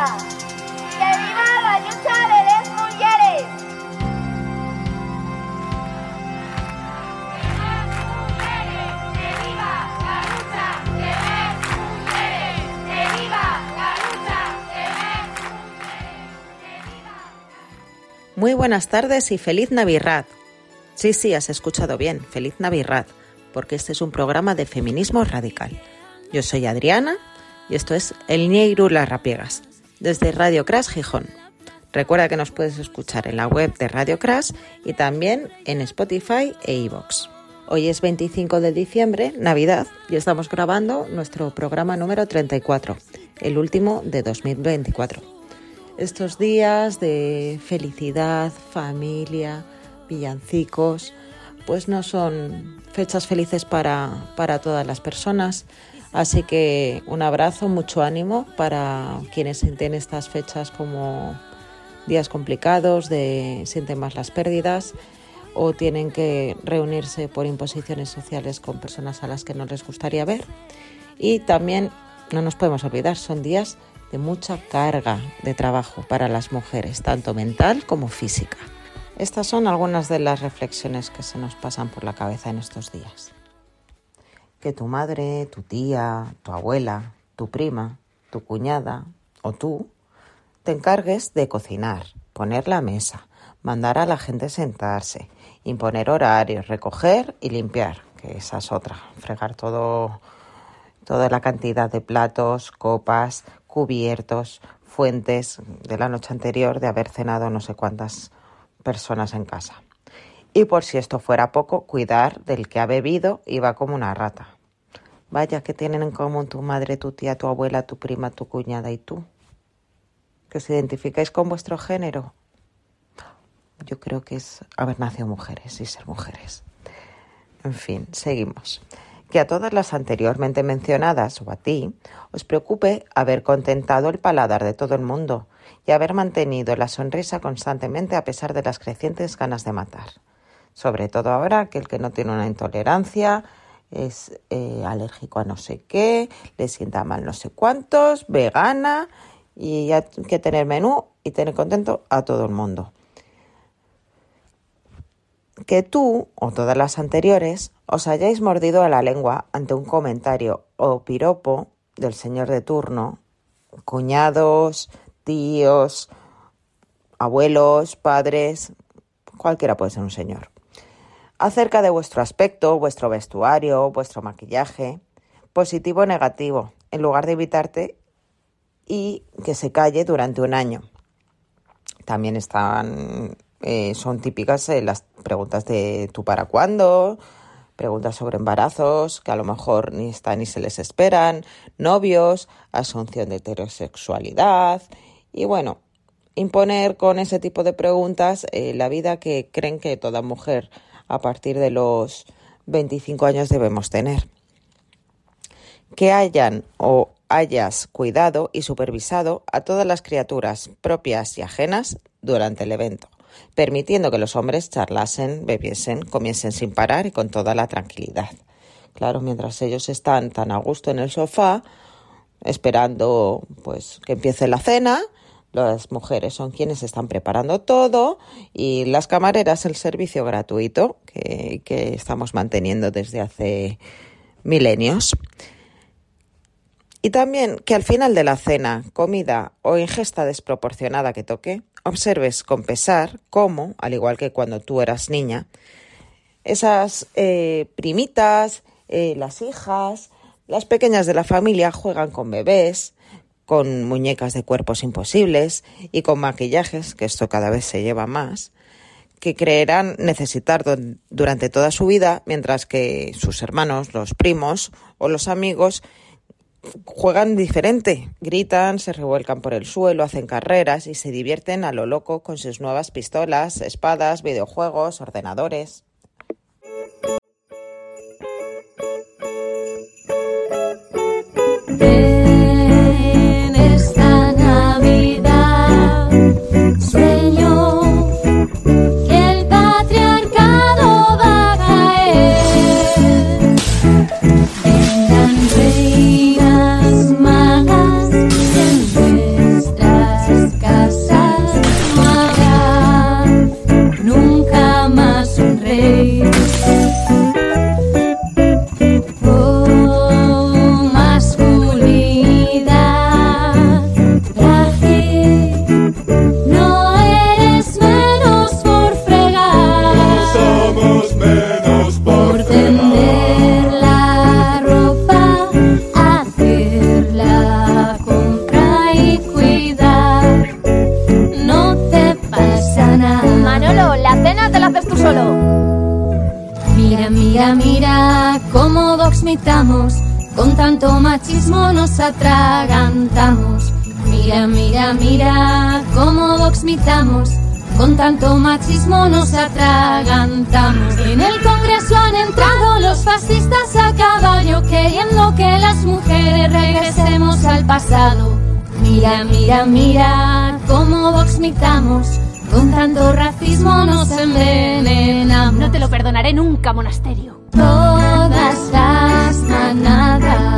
viva! ¡Que viva la lucha de las mujeres! Muy buenas tardes y feliz Navidad. Sí, has escuchado bien, feliz Navidad, porque este es un programa de feminismo radical. Yo soy Adriana y esto es El Ñeiru las Rapiegas, desde Radio Crash Gijón. Recuerda que nos puedes escuchar en la web de Radio Crash y también en Spotify e iVoox. Hoy es 25 de diciembre, Navidad, y estamos grabando nuestro programa número 34, el último de 2024. Estos días de felicidad, familia, villancicos, pues no son fechas felices para todas las personas. Así que un abrazo, mucho ánimo para quienes sienten estas fechas como días complicados, sienten más las pérdidas o tienen que reunirse por imposiciones sociales con personas a las que no les gustaría ver. Y también no nos podemos olvidar, son días de mucha carga de trabajo para las mujeres, tanto mental como física. Estas son algunas de las reflexiones que se nos pasan por la cabeza en estos días. Que tu madre, tu tía, tu abuela, tu prima, tu cuñada o tú te encargues de cocinar, poner la mesa, mandar a la gente sentarse, imponer horarios, recoger y limpiar, que esa es otra, fregar toda la cantidad de platos, copas, cubiertos, fuentes de la noche anterior de haber cenado no sé cuántas personas en casa. Y por si esto fuera poco, cuidar del que ha bebido y va como una rata. Vaya, ¿qué tienen en común tu madre, tu tía, tu abuela, tu prima, tu cuñada y tú? ¿Que os identificáis con vuestro género? Yo creo que es haber nacido mujeres y ser mujeres. En fin, seguimos. Que a todas las anteriormente mencionadas, o a ti, os preocupe haber contentado el paladar de todo el mundo y haber mantenido la sonrisa constantemente a pesar de las crecientes ganas de matar. Sobre todo ahora que el que no tiene una intolerancia es alérgico a no sé qué, le sienta mal no sé cuántos, vegana, y hay que tener menú y tener contento a todo el mundo. Que tú, o todas las anteriores, os hayáis mordido a la lengua ante un comentario o piropo del señor de turno, cuñados, tíos, abuelos, padres, cualquiera puede ser un señor, acerca de vuestro aspecto, vuestro vestuario, vuestro maquillaje, positivo o negativo, en lugar de evitarte y que se calle durante un año. También son típicas las preguntas de ¿tú para cuándo?, preguntas sobre embarazos que a lo mejor ni están ni se les esperan, novios, asunción de heterosexualidad y bueno, imponer con ese tipo de preguntas la vida que creen que toda mujer a partir de los 25 años debemos tener. Que hayan o hayas cuidado y supervisado a todas las criaturas propias y ajenas durante el evento, permitiendo que los hombres charlasen, bebiesen, comiesen sin parar y con toda la tranquilidad. Claro, mientras ellos están tan a gusto en el sofá, esperando pues que empiece la cena, las mujeres son quienes están preparando todo y las camareras el servicio gratuito que estamos manteniendo desde hace milenios. Y también que al final de la cena, comida o ingesta desproporcionada que toque, observes con pesar cómo, al igual que cuando tú eras niña, esas primitas, las hijas, las pequeñas de la familia juegan con bebés, con muñecas de cuerpos imposibles y con maquillajes, que esto cada vez se lleva más, que creerán necesitar durante toda su vida, mientras que sus hermanos, los primos o los amigos juegan diferente, gritan, se revuelcan por el suelo, hacen carreras y se divierten a lo loco con sus nuevas pistolas, espadas, videojuegos, ordenadores. En esta Navidad, Señor, que el patriarcado va a caer. Vengan reinas magas en nuestra mira cómo vomitamos, con tanto machismo nos atragantamos. Mira, mira, mira cómo vomitamos, con tanto machismo nos atragantamos. En el Congreso han entrado los fascistas a caballo, queriendo que las mujeres regresemos al pasado. Mira, mira, mira cómo vomitamos, con tanto racismo nos envenenamos. No te lo perdonaré nunca, monasterio. Todas las manadas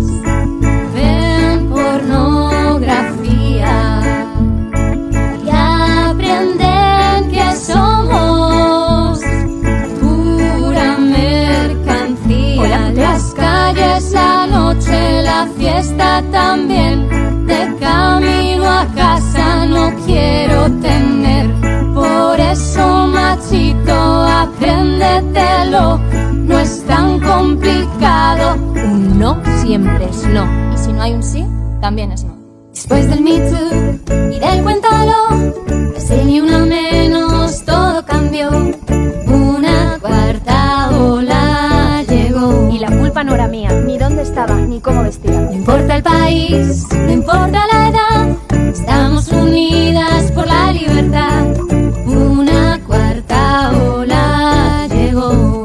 ven pornografía y aprenden que somos pura mercancía. Hola, las calles, la noche, la fiesta también. De camino a casa no quiero tener. Por eso, machito, apréndetelo. No es tan complicado. Un no siempre es no. Y si no hay un sí, también es no. Después del Me Too y del cuéntalo, casi ni una menos, todo cambió. Una cuarta ola llegó. Y la culpa no era mía, ni dónde estaba, ni cómo vestía. No importa el país, no importa la edad, estamos unidas por la libertad. Una cuarta ola llegó.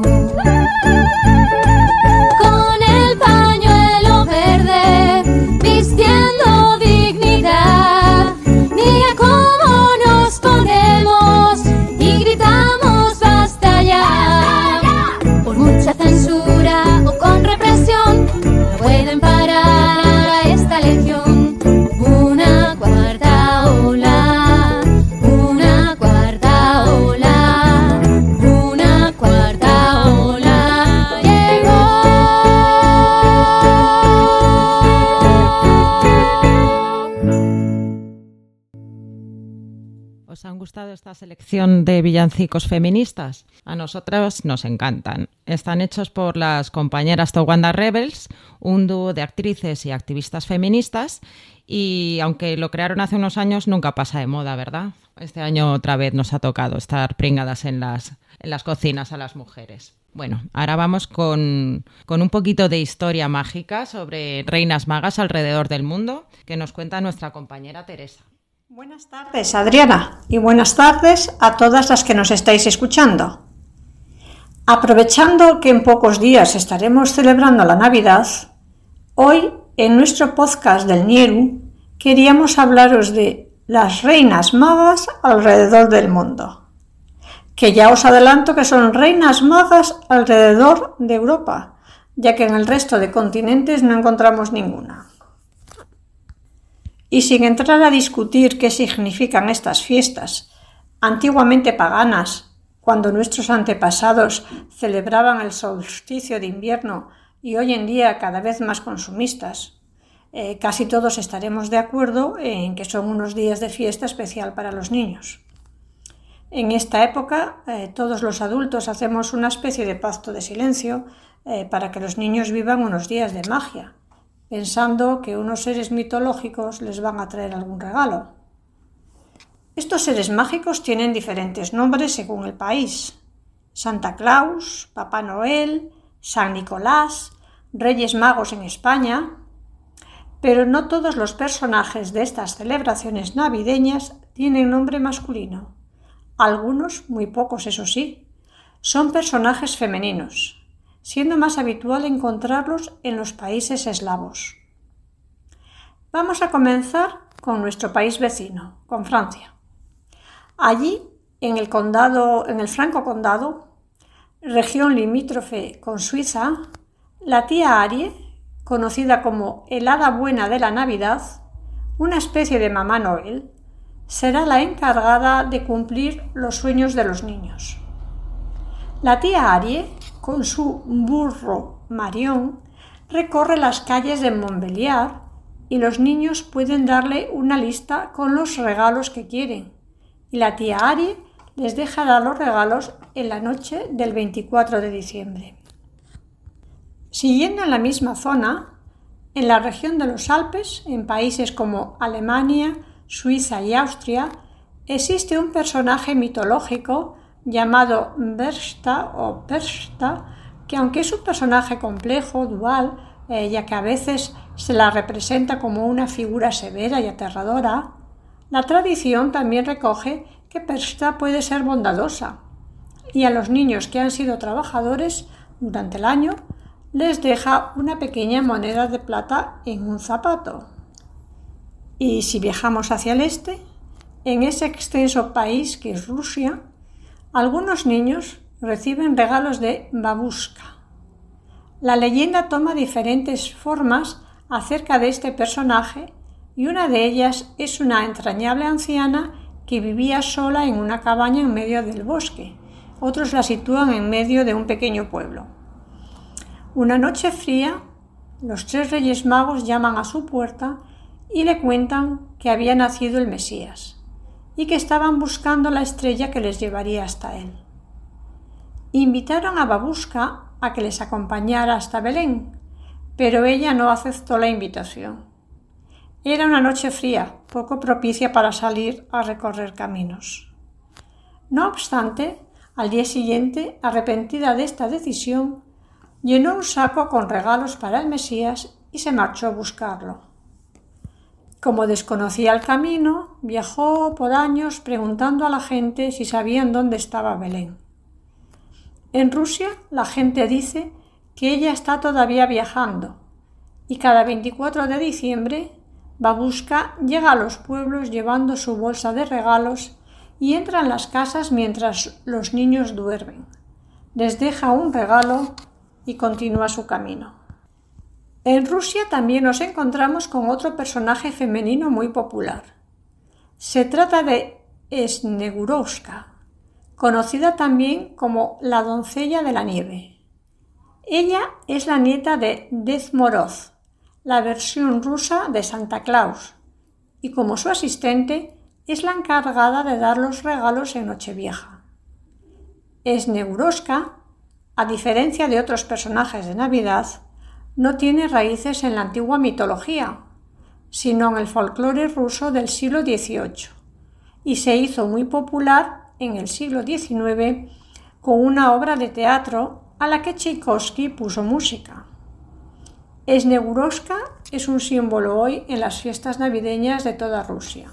Con el pañuelo verde, vistiendo dignidad. Mira cómo nos ponemos y gritamos basta ya. Por mucha censura o con represión, no pueden parar a esta legión. Una cuarta ola, una cuarta ola, una cuarta ola llegó. ¿Os han gustado esta selección de villancicos feministas? A nosotras nos encantan. Están hechos por las compañeras Towanda Rebels, un dúo de actrices y activistas feministas, y aunque lo crearon hace unos años, nunca pasa de moda, ¿verdad? Este año otra vez nos ha tocado estar pringadas en las cocinas a las mujeres. Bueno, ahora vamos con un poquito de historia mágica sobre reinas magas alrededor del mundo, que nos cuenta nuestra compañera Teresa. Buenas tardes, Adriana, y buenas tardes a todas las que nos estáis escuchando. Aprovechando que en pocos días estaremos celebrando la Navidad, hoy en nuestro podcast del Nieru queríamos hablaros de las reinas magas alrededor del mundo, que ya os adelanto que son reinas magas alrededor de Europa, ya que en el resto de continentes no encontramos ninguna. Y sin entrar a discutir qué significan estas fiestas, antiguamente paganas, cuando nuestros antepasados celebraban el solsticio de invierno y hoy en día cada vez más consumistas, casi todos estaremos de acuerdo en que son unos días de fiesta especial para los niños. En esta época, todos los adultos hacemos una especie de pacto de silencio para que los niños vivan unos días de magia, pensando que unos seres mitológicos les van a traer algún regalo. Estos seres mágicos tienen diferentes nombres según el país: Santa Claus, Papá Noel, San Nicolás, Reyes Magos en España. Pero no todos los personajes de estas celebraciones navideñas tienen nombre masculino. Algunos, muy pocos eso sí, son personajes femeninos, siendo más habitual encontrarlos en los países eslavos. Vamos a comenzar con nuestro país vecino, con Francia. Allí, en el Franco Condado, región limítrofe con Suiza, la tía Arie, conocida como el hada buena de la Navidad, una especie de Mamá Noel, será la encargada de cumplir los sueños de los niños. La tía Arie, con su burro Marion, recorre las calles de Montbéliard y los niños pueden darle una lista con los regalos que quieren, y la tía Arie les deja dar los regalos en la noche del 24 de diciembre. Siguiendo en la misma zona, en la región de los Alpes, en países como Alemania, Suiza y Austria, existe un personaje mitológico llamado Berchta o Perchta, que aunque es un personaje complejo, dual, ya que a veces se la representa como una figura severa y aterradora, la tradición también recoge que Persta puede ser bondadosa, y a los niños que han sido trabajadores durante el año les deja una pequeña moneda de plata en un zapato. Y si viajamos hacia el este, en ese extenso país que es Rusia, algunos niños reciben regalos de babushka. La leyenda toma diferentes formas acerca de este personaje y una de ellas es una entrañable anciana que vivía sola en una cabaña en medio del bosque. Otros la sitúan en medio de un pequeño pueblo. Una noche fría, los 3 Reyes Magos llaman a su puerta y le cuentan que había nacido el Mesías y que estaban buscando la estrella que les llevaría hasta él. Invitaron a Babushka a que les acompañara hasta Belén, pero ella no aceptó la invitación. Era una noche fría, poco propicia para salir a recorrer caminos. No obstante, al día siguiente, arrepentida de esta decisión, llenó un saco con regalos para el Mesías y se marchó a buscarlo. Como desconocía el camino, viajó por años preguntando a la gente si sabían dónde estaba Belén. En Rusia, la gente dice que ella está todavía viajando y cada 24 de diciembre Babushka llega a los pueblos llevando su bolsa de regalos y entra en las casas mientras los niños duermen. Les deja un regalo y continúa su camino. En Rusia también nos encontramos con otro personaje femenino muy popular. Se trata de Snegurovska, conocida también como la doncella de la nieve. Ella es la nieta de Ded Moroz, la versión rusa de Santa Claus, y como su asistente es la encargada de dar los regalos en Nochevieja. Snegurovska, a diferencia de otros personajes de Navidad, no tiene raíces en la antigua mitología, sino en el folclore ruso del siglo XVIII, y se hizo muy popular en el siglo XIX con una obra de teatro a la que Tchaikovsky puso música. Snegurovska es un símbolo hoy en las fiestas navideñas de toda Rusia.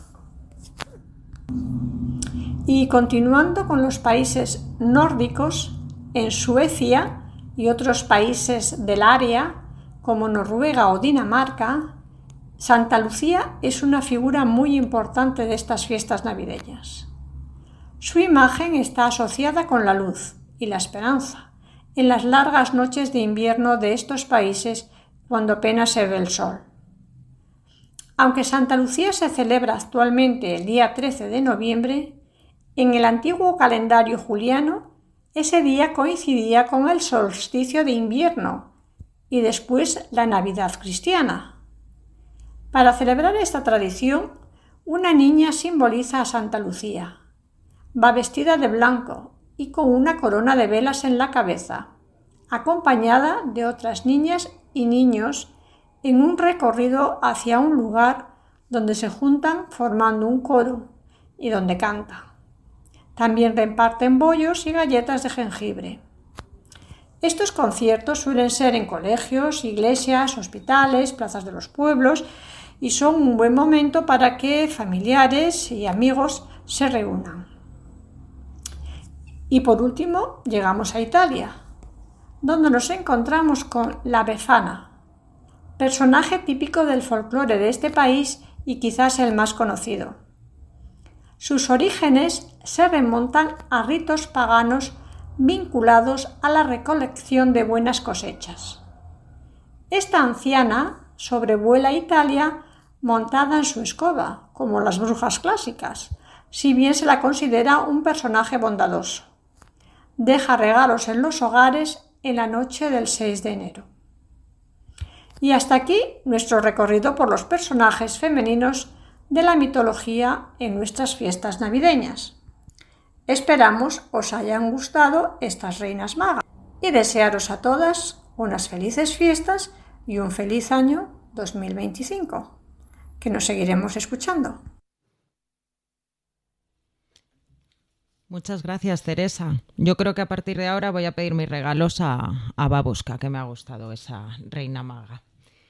Y continuando con los países nórdicos, en Suecia y otros países del área, como Noruega o Dinamarca, Santa Lucía es una figura muy importante de estas fiestas navideñas. Su imagen está asociada con la luz y la esperanza en las largas noches de invierno de estos países cuando apenas se ve el sol. Aunque Santa Lucía se celebra actualmente el día 13 de noviembre, en el antiguo calendario juliano ese día coincidía con el solsticio de invierno y después la Navidad cristiana. Para celebrar esta tradición, una niña simboliza a Santa Lucía. Va vestida de blanco y con una corona de velas en la cabeza, acompañada de otras niñas y niños en un recorrido hacia un lugar donde se juntan formando un coro y donde canta. También reparten bollos y galletas de jengibre. Estos conciertos suelen ser en colegios, iglesias, hospitales, plazas de los pueblos y son un buen momento para que familiares y amigos se reúnan. Y por último, llegamos a Italia, donde nos encontramos con la Befana, personaje típico del folclore de este país y quizás el más conocido. Sus orígenes se remontan a ritos paganos vinculados a la recolección de buenas cosechas. Esta anciana sobrevuela Italia montada en su escoba, como las brujas clásicas, si bien se la considera un personaje bondadoso. Deja regalos en los hogares en la noche del 6 de enero. Y hasta aquí nuestro recorrido por los personajes femeninos de la mitología en nuestras fiestas navideñas. Esperamos os hayan gustado estas reinas magas y desearos a todas unas felices fiestas y un feliz año 2025, que nos seguiremos escuchando. Muchas gracias, Teresa. Yo creo que a partir de ahora voy a pedir mis regalos a Babushka, que me ha gustado esa reina maga.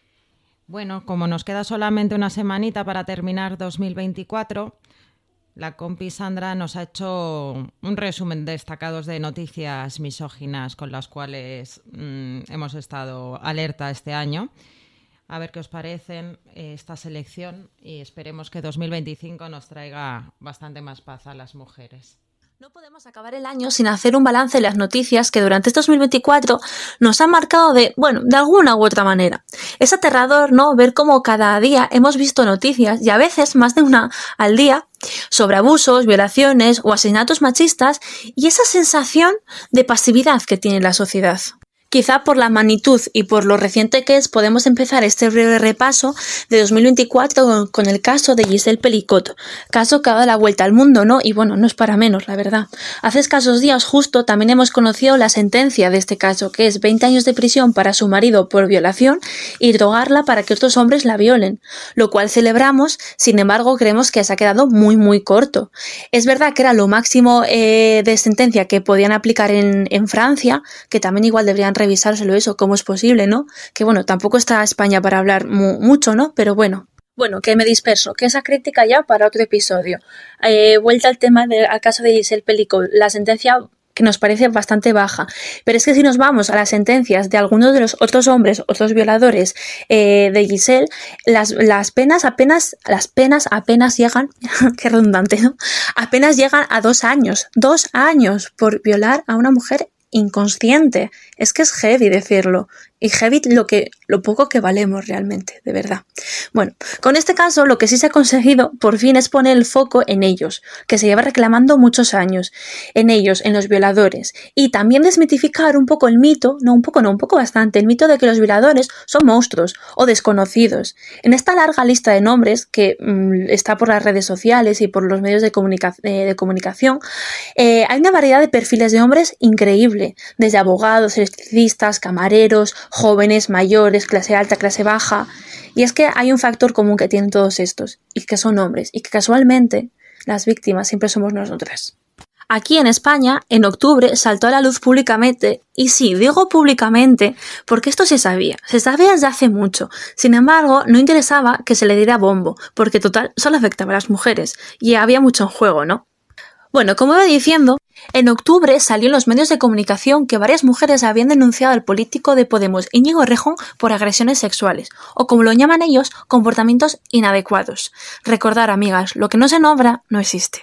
Bueno, como nos queda solamente una semanita para terminar 2024, la compi Sandra nos ha hecho un resumen destacados de noticias misóginas con las cuales hemos estado alerta este año. A ver qué os parecen esta selección y esperemos que 2025 nos traiga bastante más paz a las mujeres. No podemos acabar el año sin hacer un balance de las noticias que durante este 2024 nos han marcado de alguna u otra manera. Es aterrador, ¿no?, ver cómo cada día hemos visto noticias, y a veces más de una al día, sobre abusos, violaciones o asesinatos machistas, y esa sensación de pasividad que tiene la sociedad. Quizá por la magnitud y por lo reciente que es, podemos empezar este breve repaso de 2024 con el caso de Giselle Pelicot, caso que ha dado la vuelta al mundo, ¿no? Y no es para menos, la verdad. Hace escasos días justo también hemos conocido la sentencia de este caso, que es 20 años de prisión para su marido por violación y drogarla para que otros hombres la violen, lo cual celebramos. Sin embargo, creemos que se ha quedado muy muy corto. Es verdad que era lo máximo de sentencia que podían aplicar en Francia, que también igual deberían revisárselo eso, cómo es posible, ¿no? Que tampoco está España para hablar mucho, ¿no? Pero bueno, que me disperso, que esa crítica ya para otro episodio. Vuelta al tema al caso de Giselle Pelicot, la sentencia que nos parece bastante baja, pero es que si nos vamos a las sentencias de algunos de los otros hombres, otros violadores de Giselle, las penas apenas llegan, qué redundante, ¿no? Apenas llegan a 2 años, 2 años por violar a una mujer inconsciente. Es que es heavy decirlo, y heavy lo poco que valemos realmente, de verdad. Bueno, con este caso lo que sí se ha conseguido por fin es poner el foco en ellos, que se lleva reclamando muchos años, en ellos, en los violadores, y también desmitificar un poco el mito, un poco bastante, el mito de que los violadores son monstruos o desconocidos. En esta larga lista de nombres que está por las redes sociales y por los medios de comunicación, hay una variedad de perfiles de hombres increíble, desde abogados, electricistas, camareros, jóvenes, mayores, clase alta, clase baja. Y es que hay un factor común que tienen todos estos, y que son hombres, y que casualmente las víctimas siempre somos nosotras. Aquí en España, en octubre, saltó a la luz públicamente, y sí, digo públicamente, porque esto se sabía desde hace mucho. Sin embargo, no interesaba que se le diera bombo, porque total, solo afectaba a las mujeres, y había mucho en juego, ¿no? Bueno, como iba diciendo, en octubre salió en los medios de comunicación que varias mujeres habían denunciado al político de Podemos, Íñigo Errejón, por agresiones sexuales, o como lo llaman ellos, comportamientos inadecuados. Recordar, amigas, lo que no se nombra, no existe.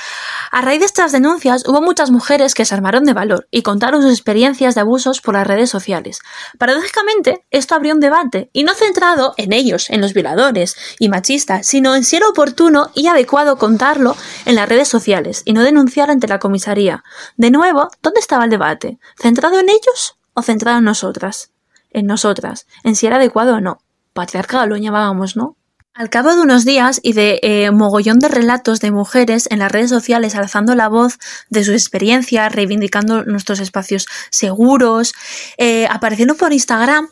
A raíz de estas denuncias hubo muchas mujeres que se armaron de valor y contaron sus experiencias de abusos por las redes sociales. Paradójicamente, esto abrió un debate, y no centrado en ellos, en los violadores y machistas, sino en si era oportuno y adecuado contarlo en las redes sociales y no denunciar ante la comisaría. De nuevo, ¿dónde estaba el debate? ¿Centrado en ellos o centrado en nosotras? En nosotras, en si era adecuado o no. Patriarcado lo llamábamos, ¿no? Al cabo de unos días y de mogollón de relatos de mujeres en las redes sociales alzando la voz de su experiencia, reivindicando nuestros espacios seguros, aparecieron por Instagram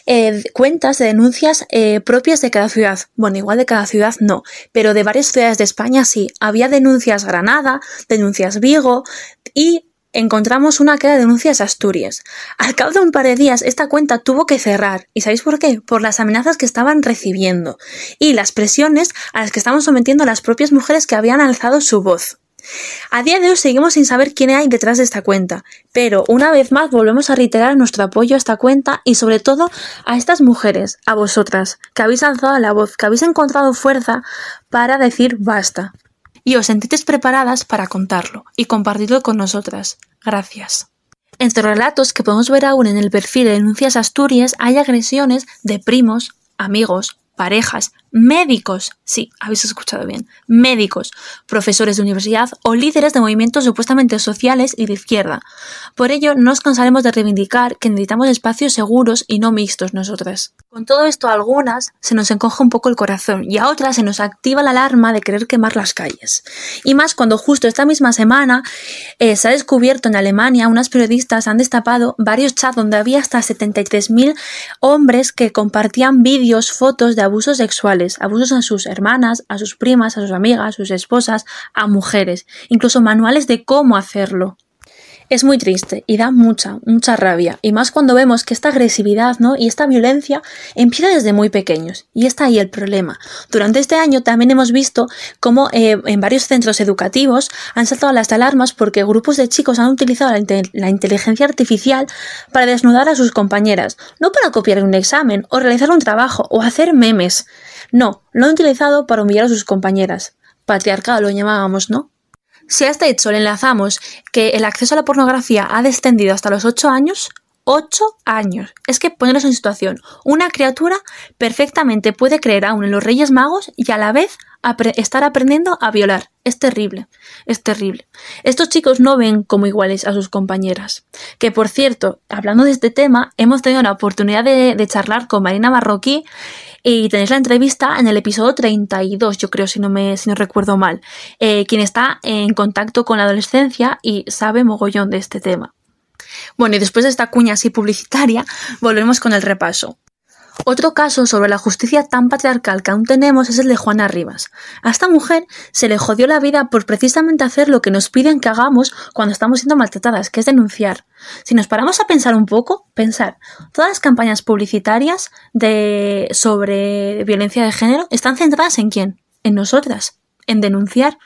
cuentas de denuncias propias de cada ciudad. Bueno, igual de cada ciudad no, pero de varias ciudades de España sí. Había denuncias Granada, denuncias Vigo y encontramos una que era denuncias Asturias. Al cabo de un par de días esta cuenta tuvo que cerrar. ¿Y sabéis por qué? Por las amenazas que estaban recibiendo y las presiones a las que estaban sometiendo a las propias mujeres que habían alzado su voz. A día de hoy seguimos sin saber quién hay detrás de esta cuenta, pero una vez más volvemos a reiterar nuestro apoyo a esta cuenta y sobre todo a estas mujeres, a vosotras, que habéis alzado la voz, que habéis encontrado fuerza para decir basta. Y os sentís preparadas para contarlo y compartirlo con nosotras. Gracias. Entre los relatos que podemos ver aún en el perfil de Denuncias Asturias hay agresiones de primos, amigos, parejas, médicos, sí, habéis escuchado bien, médicos, profesores de universidad o líderes de movimientos supuestamente sociales y de izquierda. Por ello, no nos cansaremos de reivindicar que necesitamos espacios seguros y no mixtos nosotras. Con todo esto, a algunas se nos encoge un poco el corazón y a otras se nos activa la alarma de querer quemar las calles. Y más cuando justo esta misma semana se ha descubierto en Alemania, unas periodistas han destapado varios chats donde había hasta 73.000 hombres que compartían vídeos, fotos de abusos sexuales, abusos a sus hermanas, a sus primas, a sus amigas, a sus esposas, a mujeres, incluso manuales de cómo hacerlo. Es muy triste y da mucha rabia, y más cuando vemos que esta agresividad, ¿no?, y esta violencia empieza desde muy pequeños, y está ahí el problema. Durante este año también hemos visto cómo en varios centros educativos han saltado las alarmas porque grupos de chicos han utilizado la inteligencia artificial para desnudar a sus compañeras, no para copiar un examen o realizar un trabajo o hacer memes. No, lo han utilizado para humillar a sus compañeras. Patriarcado lo llamábamos, ¿no? Si a este hecho le enlazamos que el acceso a la pornografía ha descendido hasta los 8 años, 8 años. Es que poneros en situación. Una criatura perfectamente puede creer aún en los Reyes Magos y a la vez estar aprendiendo a violar. Es terrible, es terrible. Estos chicos no ven como iguales a sus compañeras. Que por cierto, hablando de este tema, hemos tenido la oportunidad de charlar con Marina Marroquí y tenéis la entrevista en el episodio 32, yo creo, si no recuerdo mal, quien está en contacto con la adolescencia y sabe mogollón de este tema. Bueno, y después de esta cuña así publicitaria, volvemos con el repaso. Otro caso sobre la justicia tan patriarcal que aún tenemos es el de Juana Rivas. A esta mujer se le jodió la vida por precisamente hacer lo que nos piden que hagamos cuando estamos siendo maltratadas, que es denunciar. Si nos paramos a pensar un poco, todas las campañas publicitarias sobre violencia de género están centradas ¿en quién? En nosotras, en denunciar,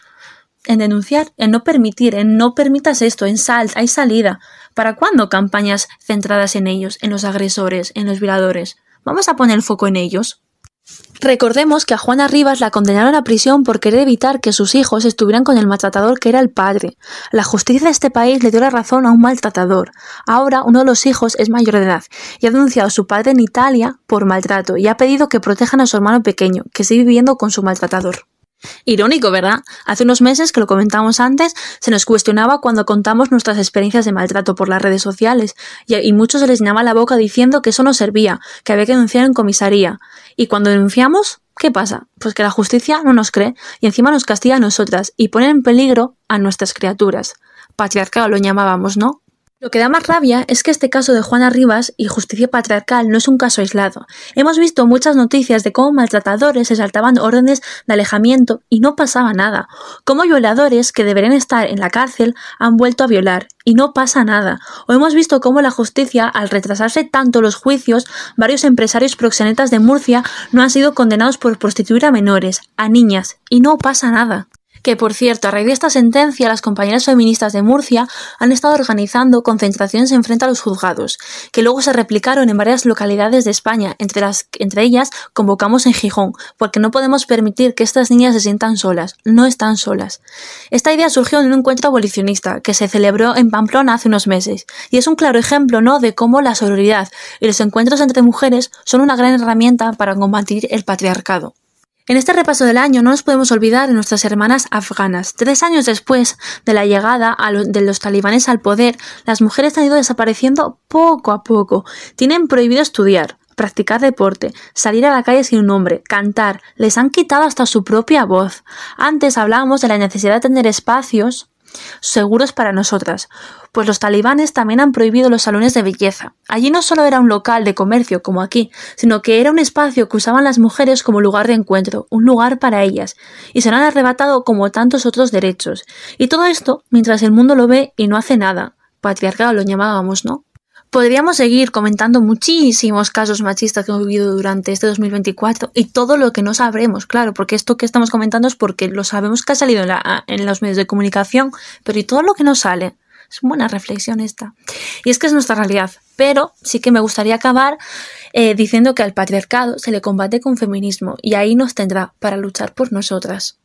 en no permitir, en no permitas esto, hay salida. ¿Para cuándo campañas centradas en ellos, en los agresores, en los violadores? Vamos a poner el foco en ellos. Recordemos que a Juana Rivas la condenaron a prisión por querer evitar que sus hijos estuvieran con el maltratador que era el padre. La justicia de este país le dio la razón a un maltratador. Ahora uno de los hijos es mayor de edad y ha denunciado a su padre en Italia por maltrato y ha pedido que protejan a su hermano pequeño, que sigue viviendo con su maltratador. Irónico, ¿verdad? Hace unos meses, que lo comentamos antes, se nos cuestionaba cuando contamos nuestras experiencias de maltrato por las redes sociales y muchos se les llenaba la boca diciendo que eso no servía, que había que denunciar en comisaría. Y cuando denunciamos, ¿qué pasa? Pues que la justicia no nos cree y encima nos castiga a nosotras y pone en peligro a nuestras criaturas. Patriarcado lo llamábamos, ¿no? Lo que da más rabia es que este caso de Juana Rivas y justicia patriarcal no es un caso aislado. Hemos visto muchas noticias de cómo maltratadores se saltaban órdenes de alejamiento y no pasaba nada. Cómo violadores que deberían estar en la cárcel han vuelto a violar y no pasa nada. O hemos visto cómo la justicia, al retrasarse tanto los juicios, varios empresarios proxenetas de Murcia no han sido condenados por prostituir a menores, a niñas, y no pasa nada. Que, por cierto, a raíz de esta sentencia, las compañeras feministas de Murcia han estado organizando concentraciones en frente a los juzgados, que luego se replicaron en varias localidades de España, entre ellas convocamos en Gijón, porque no podemos permitir que estas niñas se sientan solas, no están solas. Esta idea surgió en un encuentro abolicionista que se celebró en Pamplona hace unos meses, y es un claro ejemplo, ¿no?, de cómo la sororidad y los encuentros entre mujeres son una gran herramienta para combatir el patriarcado. En este repaso del año no nos podemos olvidar de nuestras hermanas afganas. 3 años después de la llegada de los talibanes al poder, las mujeres han ido desapareciendo poco a poco. Tienen prohibido estudiar, practicar deporte, salir a la calle sin un nombre, cantar. Les han quitado hasta su propia voz. Antes hablábamos de la necesidad de tener espacios seguros para nosotras, pues los talibanes también han prohibido los salones de belleza. Allí no solo era un local de comercio como aquí, sino que era un espacio que usaban las mujeres como lugar de encuentro, un lugar para ellas, y se lo han arrebatado como tantos otros derechos. Y todo esto mientras el mundo lo ve y no hace nada. Patriarcado lo llamábamos, ¿no? Podríamos seguir comentando muchísimos casos machistas que hemos vivido durante este 2024 y todo lo que no sabremos, claro, porque esto que estamos comentando es porque lo sabemos que ha salido en los medios de comunicación, pero y todo lo que no sale. Es una buena reflexión esta. Y es que es nuestra realidad, pero sí que me gustaría acabar diciendo que al patriarcado se le combate con feminismo y ahí nos tendrá para luchar por nosotras.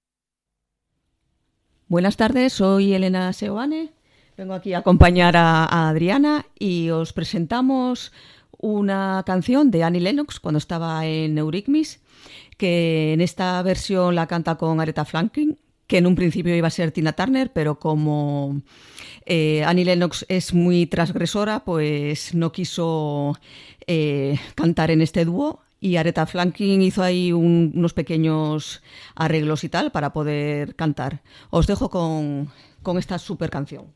Buenas tardes, soy Elena Seoane. Vengo aquí a acompañar a Adriana y os presentamos una canción de Annie Lennox cuando estaba en Eurythmics, que en esta versión la canta con Aretha Franklin, que en un principio iba a ser Tina Turner, pero como Annie Lennox es muy transgresora, pues no quiso cantar en este dúo, y Aretha Franklin hizo ahí unos pequeños arreglos y tal para poder cantar. Os dejo con esta super canción.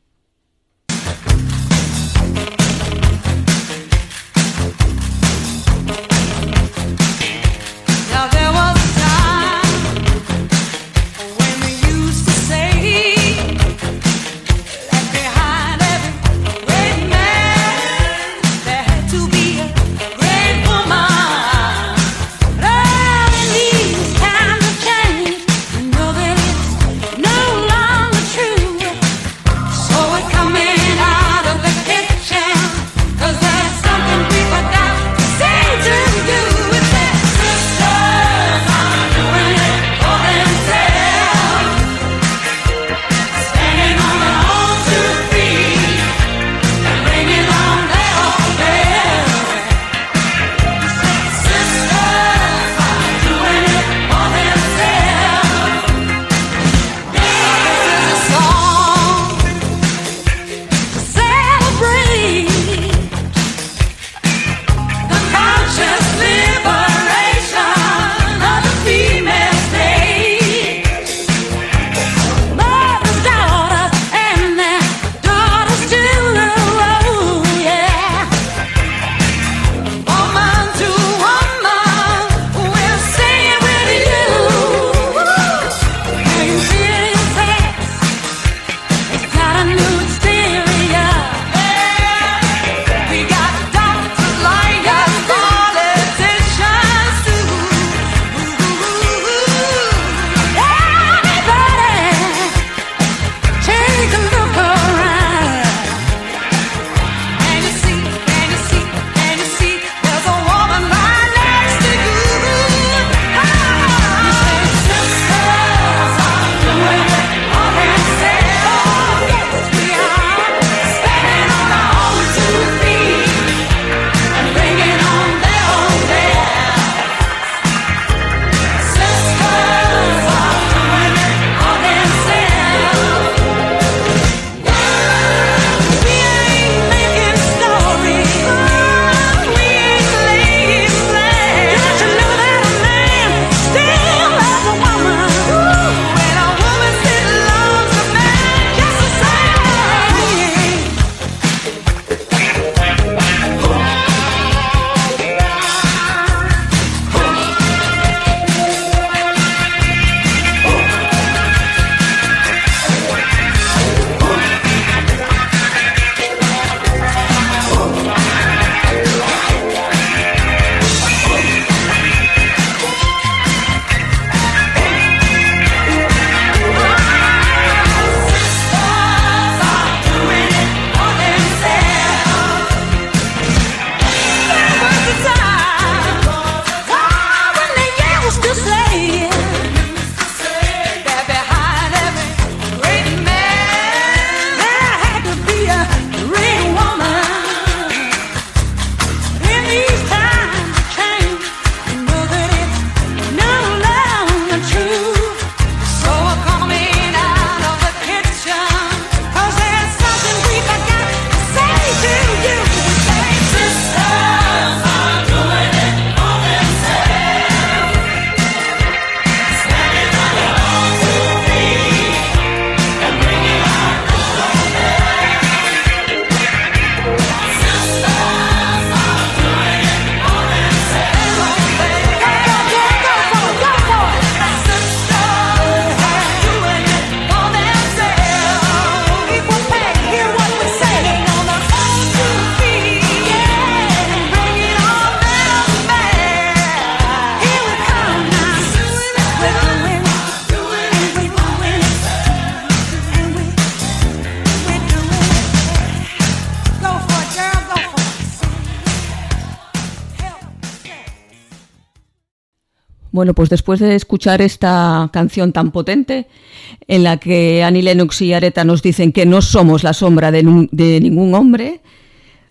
Bueno, pues después de escuchar esta canción tan potente, en la que Annie Lennox y Aretha nos dicen que no somos la sombra de ningún hombre,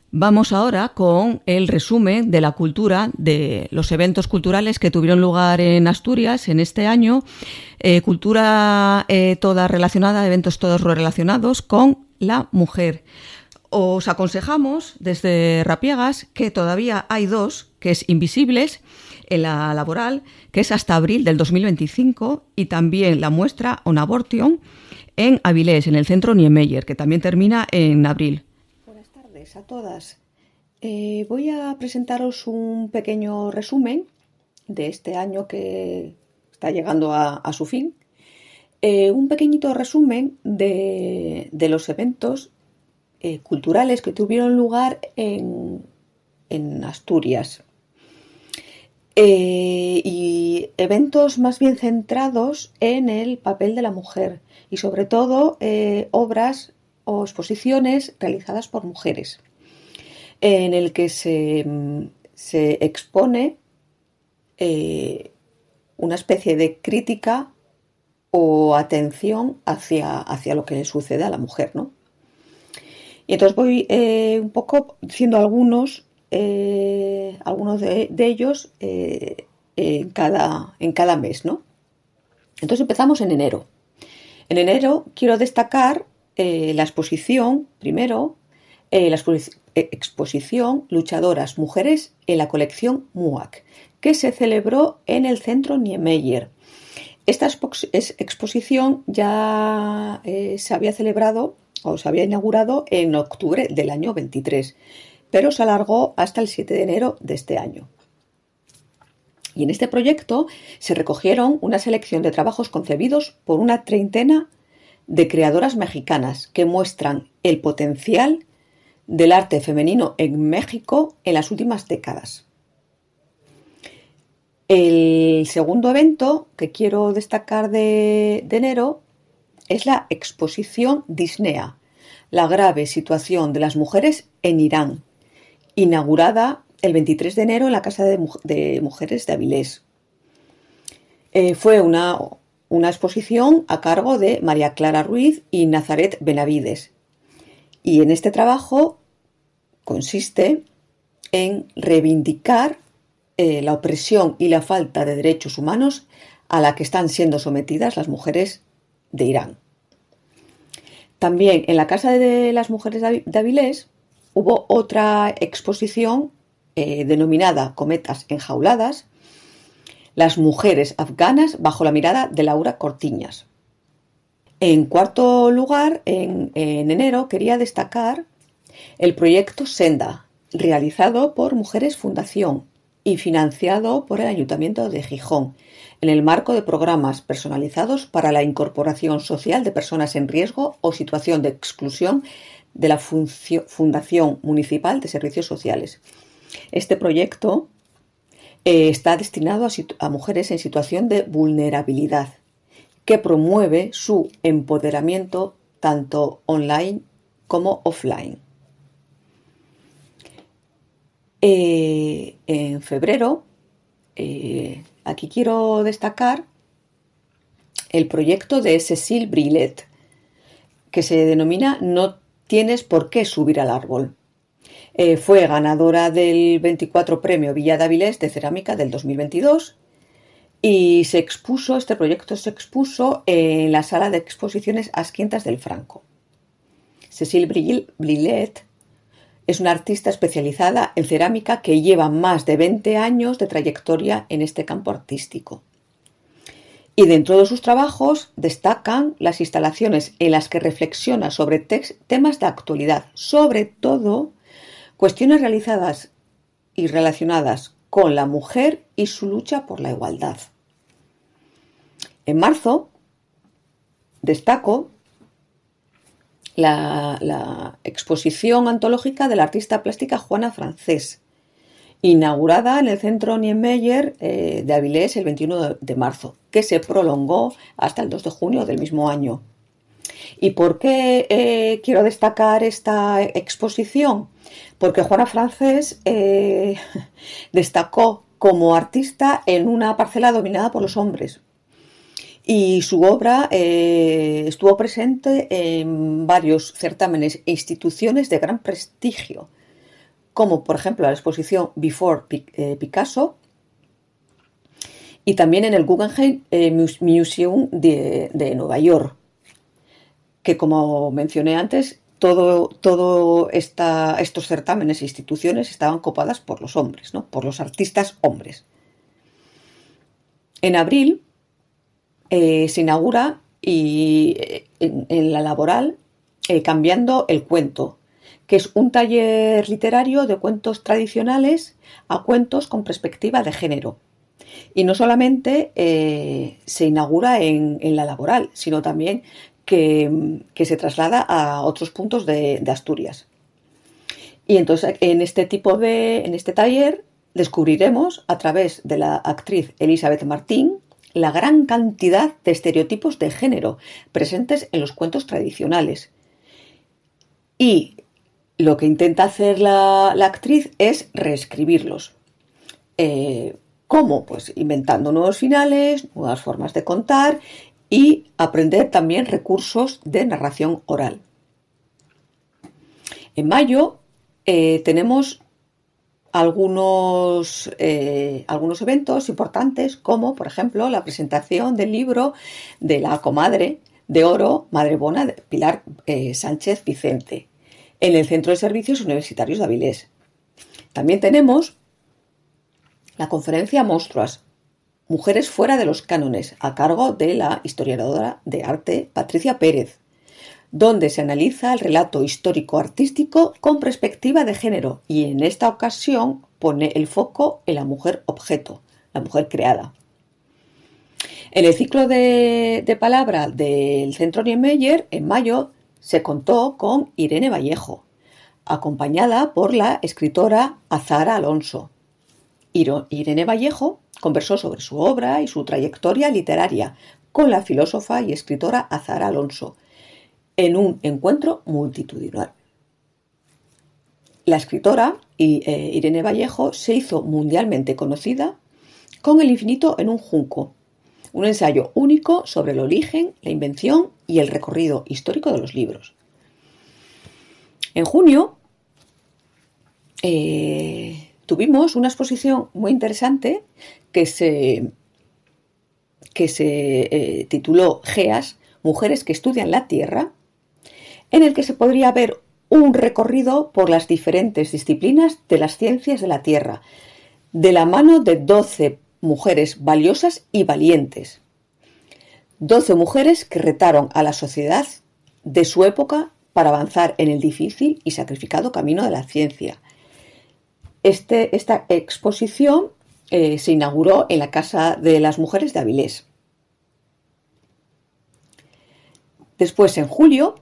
Vamos ahora con el resumen de la cultura, de los eventos culturales que tuvieron lugar en Asturias en este año. Cultura toda relacionada, eventos todos relacionados con la mujer. Os aconsejamos desde Rapiegas que todavía hay 2, que es Invisibles, en la laboral, que es hasta abril del 2025, y también la muestra On Abortion en Avilés, en el centro Niemeyer, que también termina en abril. Buenas tardes a todas. Voy a presentaros un pequeño resumen de este año que está llegando a su fin. Un pequeñito resumen de los eventos culturales que tuvieron lugar en Asturias. Y eventos más bien centrados en el papel de la mujer y sobre todo obras o exposiciones realizadas por mujeres, en el que se expone una especie de crítica o atención hacia lo que le sucede a la mujer, ¿no? Y entonces voy un poco diciendo algunos de ellos en cada mes, ¿no? Entonces empezamos en enero. En enero quiero destacar la exposición, primero, la exposición Luchadoras Mujeres en la colección MUAC, que se celebró en el centro Niemeyer. Esta exposición ya se había celebrado o se había inaugurado en octubre del año 23, pero se alargó hasta el 7 de enero de este año. Y en este proyecto se recogieron una selección de trabajos concebidos por una treintena de creadoras mexicanas que muestran el potencial del arte femenino en México en las últimas décadas. El segundo evento que quiero destacar de enero es la exposición Disnea, la grave situación de las mujeres en Irán, inaugurada el 23 de enero en la Casa de Mujeres de Avilés. Fue una exposición a cargo de María Clara Ruiz y Nazaret Benavides. Y en este trabajo consiste en reivindicar la opresión y la falta de derechos humanos a la que están siendo sometidas las mujeres de Irán. También en la Casa de las Mujeres de Avilés hubo otra exposición denominada Cometas enjauladas, las mujeres afganas bajo la mirada de Laura Cortiñas. En cuarto lugar, en enero, quería destacar el proyecto Senda, realizado por Mujeres Fundación y financiado por el Ayuntamiento de Gijón, en el marco de programas personalizados para la incorporación social de personas en riesgo o situación de exclusión de la Fundación Municipal de Servicios Sociales. Este proyecto está destinado a mujeres en situación de vulnerabilidad, que promueve su empoderamiento tanto online como offline. En febrero, aquí quiero destacar el proyecto de Cécile Brillet, que se denomina No tienes por qué subir al árbol. Fue ganadora del 24 Premio Villa de Avilés de Cerámica del 2022 y este proyecto se expuso en la sala de exposiciones Asquientas del Franco. Cécile Brillet es una artista especializada en cerámica que lleva más de 20 años de trayectoria en este campo artístico. Y dentro de sus trabajos destacan las instalaciones en las que reflexiona sobre temas de actualidad, sobre todo cuestiones realizadas y relacionadas con la mujer y su lucha por la igualdad. En marzo destaco la exposición antológica de la artista plástica Juana Francés, inaugurada en el centro Niemeyer de Avilés el 21 de marzo, que se prolongó hasta el 2 de junio del mismo año. ¿Y por qué quiero destacar esta exposición? Porque Juana Francés destacó como artista en una parcela dominada por los hombres. Y su obra estuvo presente en varios certámenes e instituciones de gran prestigio, como por ejemplo la exposición Before Picasso, y también en el Guggenheim Museum de Nueva York, que como mencioné antes, estos certámenes e instituciones estaban copadas por los hombres, ¿no? Por los artistas hombres. En abril se inaugura en la Laboral Cambiando el Cuento, que es un taller literario de cuentos tradicionales a cuentos con perspectiva de género. Y no solamente se inaugura en la Laboral, sino también que se traslada a otros puntos de Asturias. Y entonces en este taller descubriremos, a través de la actriz Elizabeth Martín, la gran cantidad de estereotipos de género presentes en los cuentos tradicionales. Y lo que intenta hacer la actriz es reescribirlos. ¿Cómo? Pues inventando nuevos finales, nuevas formas de contar y aprender también recursos de narración oral. En mayo tenemos algunos eventos importantes, como por ejemplo la presentación del libro de la comadre de oro, Madre Bona, de Pilar Sánchez Vicente, en el Centro de Servicios Universitarios de Avilés. También tenemos la conferencia Monstruas, Mujeres fuera de los cánones, a cargo de la historiadora de arte Patricia Pérez, donde se analiza el relato histórico-artístico con perspectiva de género y en esta ocasión pone el foco en la mujer objeto, la mujer creada. En el ciclo de palabra del Centro Niemeyer, en mayo, se contó con Irene Vallejo, acompañada por la escritora Azahara Alonso. Irene Vallejo conversó sobre su obra y su trayectoria literaria con la filósofa y escritora Azahara Alonso en un encuentro multitudinal. La escritora Irene Vallejo se hizo mundialmente conocida con El infinito en un junco, un ensayo único sobre el origen, la invención y el recorrido histórico de los libros. En junio tuvimos una exposición muy interesante que se tituló GEAS, Mujeres que estudian la Tierra, en el que se podría ver un recorrido por las diferentes disciplinas de las ciencias de la Tierra, de la mano de 12 mujeres valiosas y valientes. 12 mujeres que retaron a la sociedad de su época para avanzar en el difícil y sacrificado camino de la ciencia. Esta exposición se inauguró en la Casa de las Mujeres de Avilés. Después, en julio,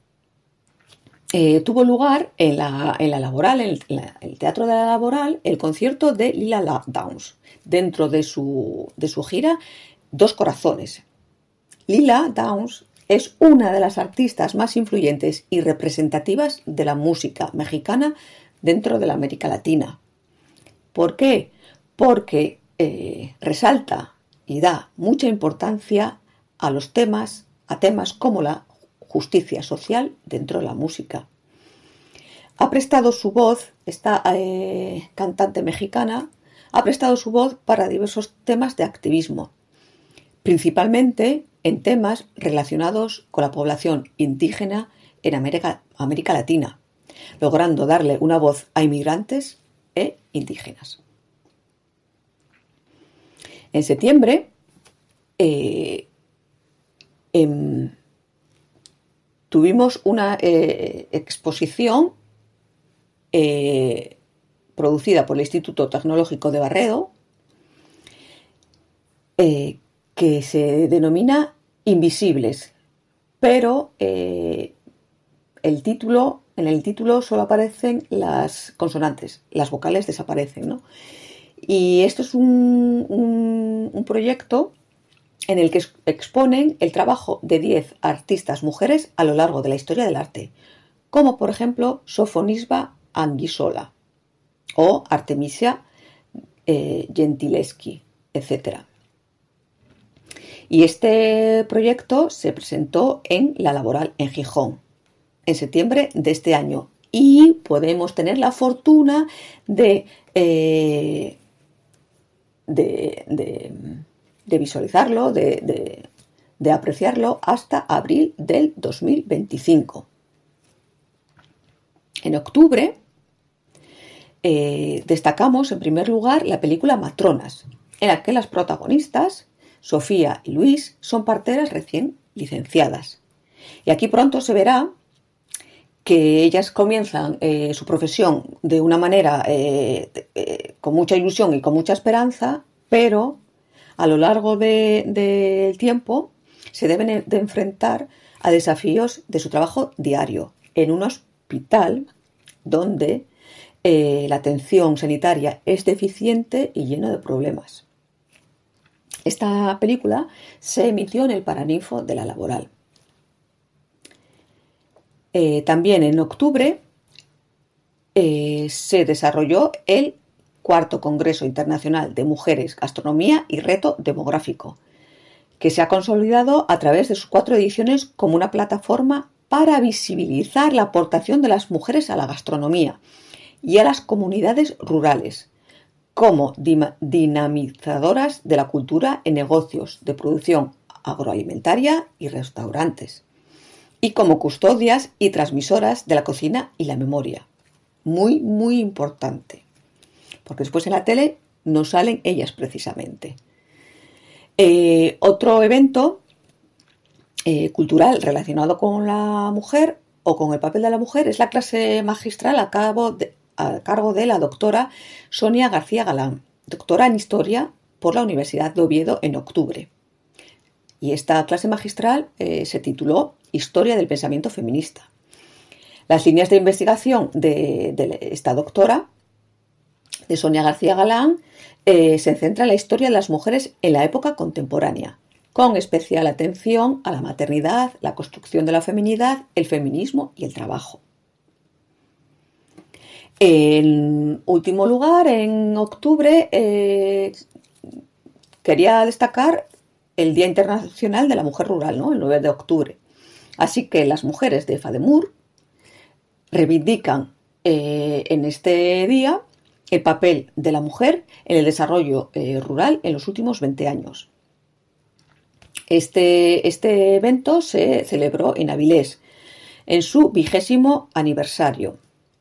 tuvo lugar en la Laboral, en el Teatro de la Laboral, el concierto de Lila Downs, dentro de su gira Dos Corazones. Lila Downs es una de las artistas más influyentes y representativas de la música mexicana dentro de la América Latina. ¿Por qué? Porque resalta y da mucha importancia a temas como la justicia social dentro de la música. Ha prestado su voz, esta cantante mexicana, ha prestado su voz para diversos temas de activismo, principalmente en temas relacionados con la población indígena en América Latina, logrando darle una voz a inmigrantes e indígenas. En septiembre tuvimos una exposición producida por el Instituto Tecnológico de Barredo que se denomina Invisibles, pero en el título solo aparecen las consonantes, las vocales desaparecen, ¿no? Y esto es un proyecto en el que exponen el trabajo de 10 artistas mujeres a lo largo de la historia del arte, como por ejemplo Sofonisba Anguissola o Artemisia Gentileschi, etc. Y este proyecto se presentó en la Laboral en Gijón en septiembre de este año y podemos tener la fortuna de visualizarlo, de apreciarlo hasta abril del 2025. En octubre destacamos en primer lugar la película Matronas, en la que las protagonistas, Sofía y Luis, son parteras recién licenciadas. Y aquí pronto se verá que ellas comienzan su profesión de una manera con mucha ilusión y con mucha esperanza, pero a lo largo del tiempo se deben de enfrentar a desafíos de su trabajo diario en un hospital donde la atención sanitaria es deficiente y llena de problemas. Esta película se emitió en el Paraninfo de la Laboral. También en octubre se desarrolló el cuarto Congreso Internacional de Mujeres, Gastronomía y Reto Demográfico, que se ha consolidado a través de sus 4 ediciones como una plataforma para visibilizar la aportación de las mujeres a la gastronomía y a las comunidades rurales, como dinamizadoras de la cultura en negocios de producción agroalimentaria y restaurantes, y como custodias y transmisoras de la cocina y la memoria. Muy, muy importante, porque después en la tele no salen ellas precisamente. Otro evento cultural relacionado con la mujer o con el papel de la mujer es la clase magistral a cargo de la doctora Sonia García Galán, doctora en Historia por la Universidad de Oviedo en octubre. Y esta clase magistral se tituló Historia del pensamiento feminista. Las líneas de investigación de esta doctora, de Sonia García Galán, se centra en la historia de las mujeres en la época contemporánea, con especial atención a la maternidad, la construcción de la feminidad, el feminismo y el trabajo. En último lugar, en octubre, quería destacar el Día Internacional de la Mujer Rural, ¿no? El 9 de octubre. Así que las mujeres de FADEMUR reivindican en este día el papel de la mujer en el desarrollo rural en los últimos 20 años. Este evento se celebró en Avilés en su 20º aniversario.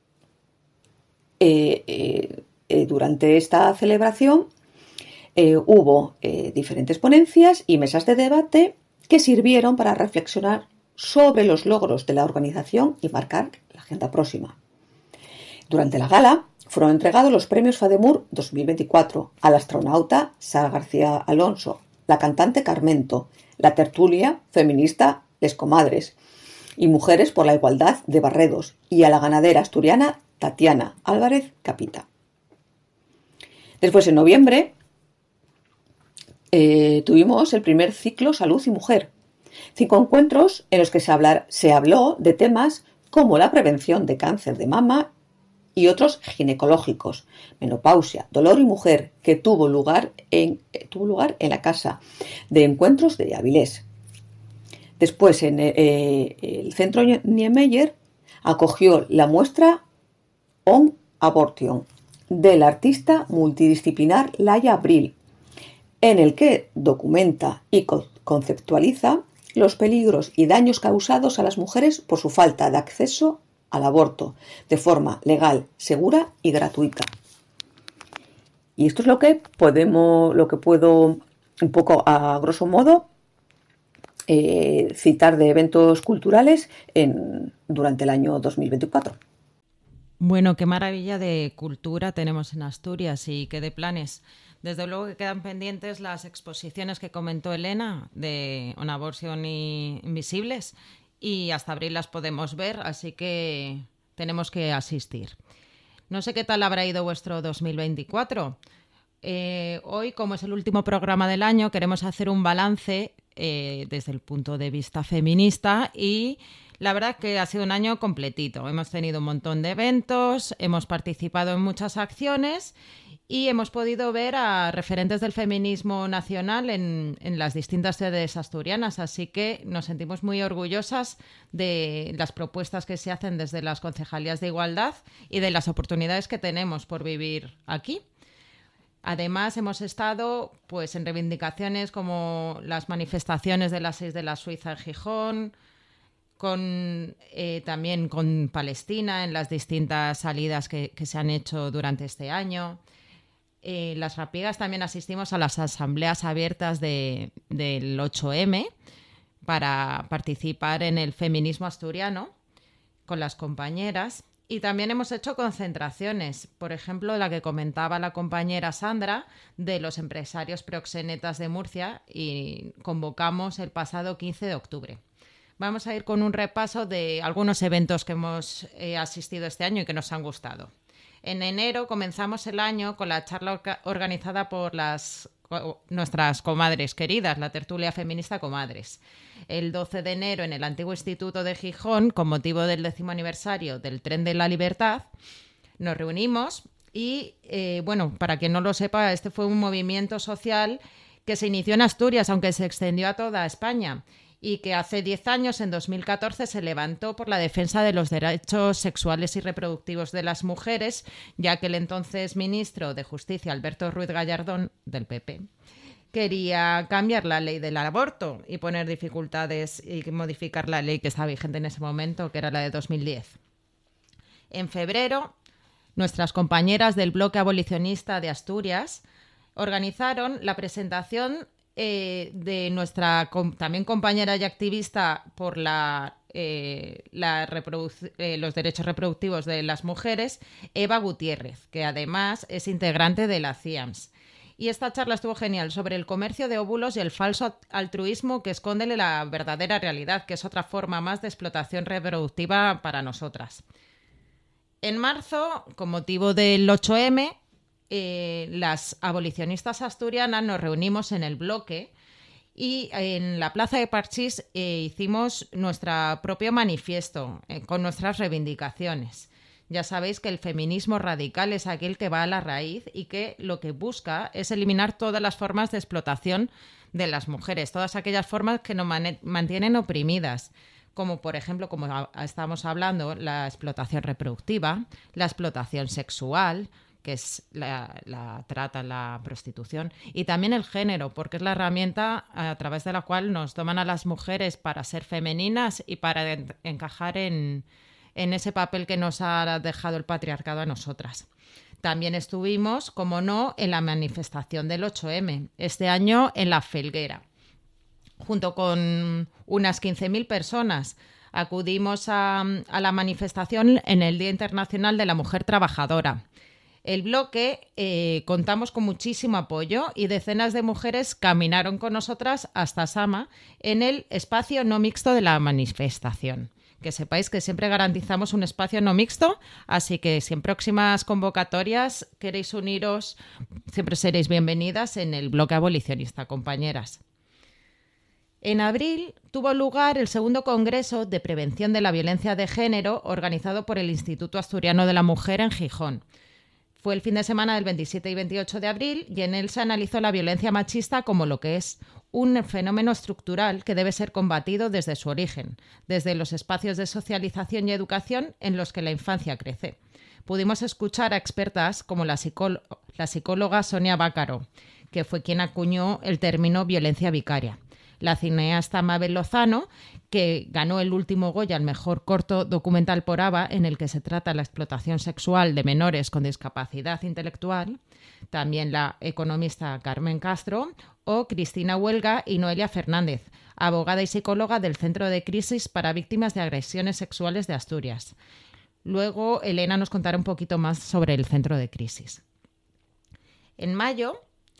Durante esta celebración hubo diferentes ponencias y mesas de debate que sirvieron para reflexionar sobre los logros de la organización y marcar la agenda próxima. Durante la gala fueron entregados los premios FADEMUR 2024 al astronauta Sara García Alonso, la cantante Carmento, la tertulia feminista Les Comadres y Mujeres por la Igualdad de Barredos, y a la ganadera asturiana Tatiana Álvarez Capita. Después, en noviembre, tuvimos el primer ciclo Salud y Mujer. 5 encuentros en los que se habló de temas como la prevención de cáncer de mama y otros ginecológicos, menopausia, dolor y mujer, que tuvo lugar en la Casa de Encuentros de Avilés. Después, en el Centro Niemeyer acogió la muestra On Abortion del artista multidisciplinar Laia Abril, en el que documenta y conceptualiza los peligros y daños causados a las mujeres por su falta de acceso al aborto de forma legal, segura y gratuita. Y esto es lo que puedo un poco a grosso modo citar de eventos culturales durante el año 2024. Bueno, qué maravilla de cultura tenemos en Asturias y qué de planes. Desde luego que quedan pendientes las exposiciones que comentó Elena de On Abortion y Invisibles, y hasta abril las podemos ver, así que tenemos que asistir. No sé qué tal habrá ido vuestro 2024. Hoy, como es el último programa del año, queremos hacer un balance desde el punto de vista feminista, y la verdad que ha sido un año completito. Hemos tenido un montón de eventos, hemos participado en muchas acciones y hemos podido ver a referentes del feminismo nacional en las distintas sedes asturianas, así que nos sentimos muy orgullosas de las propuestas que se hacen desde las concejalías de igualdad y de las oportunidades que tenemos por vivir aquí. Además, hemos estado pues, en reivindicaciones como las manifestaciones de las 6 de la Suiza en Gijón, también con Palestina en las distintas salidas que se han hecho durante este año. Las rapiegas también asistimos a las asambleas abiertas del 8M para participar en el feminismo asturiano con las compañeras. Y también hemos hecho concentraciones, por ejemplo, la que comentaba la compañera Sandra de los empresarios proxenetas de Murcia, y convocamos el pasado 15 de octubre. Vamos a ir con un repaso de algunos eventos que hemos asistido este año y que nos han gustado. En enero comenzamos el año con la charla organizada por nuestras comadres queridas, la tertulia feminista Comadres. El 12 de enero en el antiguo Instituto de Gijón, con motivo del 10º aniversario del Tren de la Libertad, nos reunimos y, para quien no lo sepa, este fue un movimiento social que se inició en Asturias, aunque se extendió a toda España, y que hace 10 años, en 2014, se levantó por la defensa de los derechos sexuales y reproductivos de las mujeres, ya que el entonces ministro de Justicia, Alberto Ruiz Gallardón, del PP, quería cambiar la ley del aborto y poner dificultades y modificar la ley que estaba vigente en ese momento, que era la de 2010. En febrero, nuestras compañeras del bloque abolicionista de Asturias organizaron la presentación de nuestra también compañera y activista por los derechos reproductivos de las mujeres, Eva Gutiérrez, que además es integrante de la CIAMS. Y esta charla estuvo genial, sobre el comercio de óvulos y el falso altruismo que esconde la verdadera realidad, que es otra forma más de explotación reproductiva para nosotras. En marzo, con motivo del 8M, las abolicionistas asturianas nos reunimos en el bloque y en la plaza de Parchís hicimos nuestro propio manifiesto con nuestras reivindicaciones. Ya sabéis que el feminismo radical es aquel que va a la raíz y que lo que busca es eliminar todas las formas de explotación de las mujeres, todas aquellas formas que nos mantienen oprimidas, como por ejemplo, como estamos hablando, la explotación reproductiva, la explotación sexual, que es la trata, la prostitución, y también el género, porque es la herramienta a través de la cual nos toman a las mujeres para ser femeninas y para encajar en ese papel que nos ha dejado el patriarcado a nosotras. También estuvimos, como no, en la manifestación del 8M, este año en La Felguera, junto con unas 15.000 personas. Acudimos a la manifestación en el Día Internacional de la Mujer Trabajadora. El bloque contamos con muchísimo apoyo y decenas de mujeres caminaron con nosotras hasta Sama en el espacio no mixto de la manifestación. Que sepáis que siempre garantizamos un espacio no mixto, así que si en próximas convocatorias queréis uniros, siempre seréis bienvenidas en el bloque abolicionista, compañeras. En abril tuvo lugar el segundo Congreso de Prevención de la Violencia de Género, organizado por el Instituto Asturiano de la Mujer en Gijón. Fue el fin de semana del 27 y 28 de abril y en él se analizó la violencia machista como lo que es un fenómeno estructural que debe ser combatido desde su origen, desde los espacios de socialización y educación en los que la infancia crece. Pudimos escuchar a expertas como la psicóloga Sonia Bácaro, que fue quien acuñó el término violencia vicaria. La cineasta Mabel Lozano, que ganó el último Goya al mejor corto documental por ABA, en el que se trata la explotación sexual de menores con discapacidad intelectual, también la economista Carmen Castro o Cristina Huelga y Noelia Fernández, abogada y psicóloga del Centro de Crisis para Víctimas de Agresiones Sexuales de Asturias. Luego Elena nos contará un poquito más sobre el Centro de Crisis. En mayo,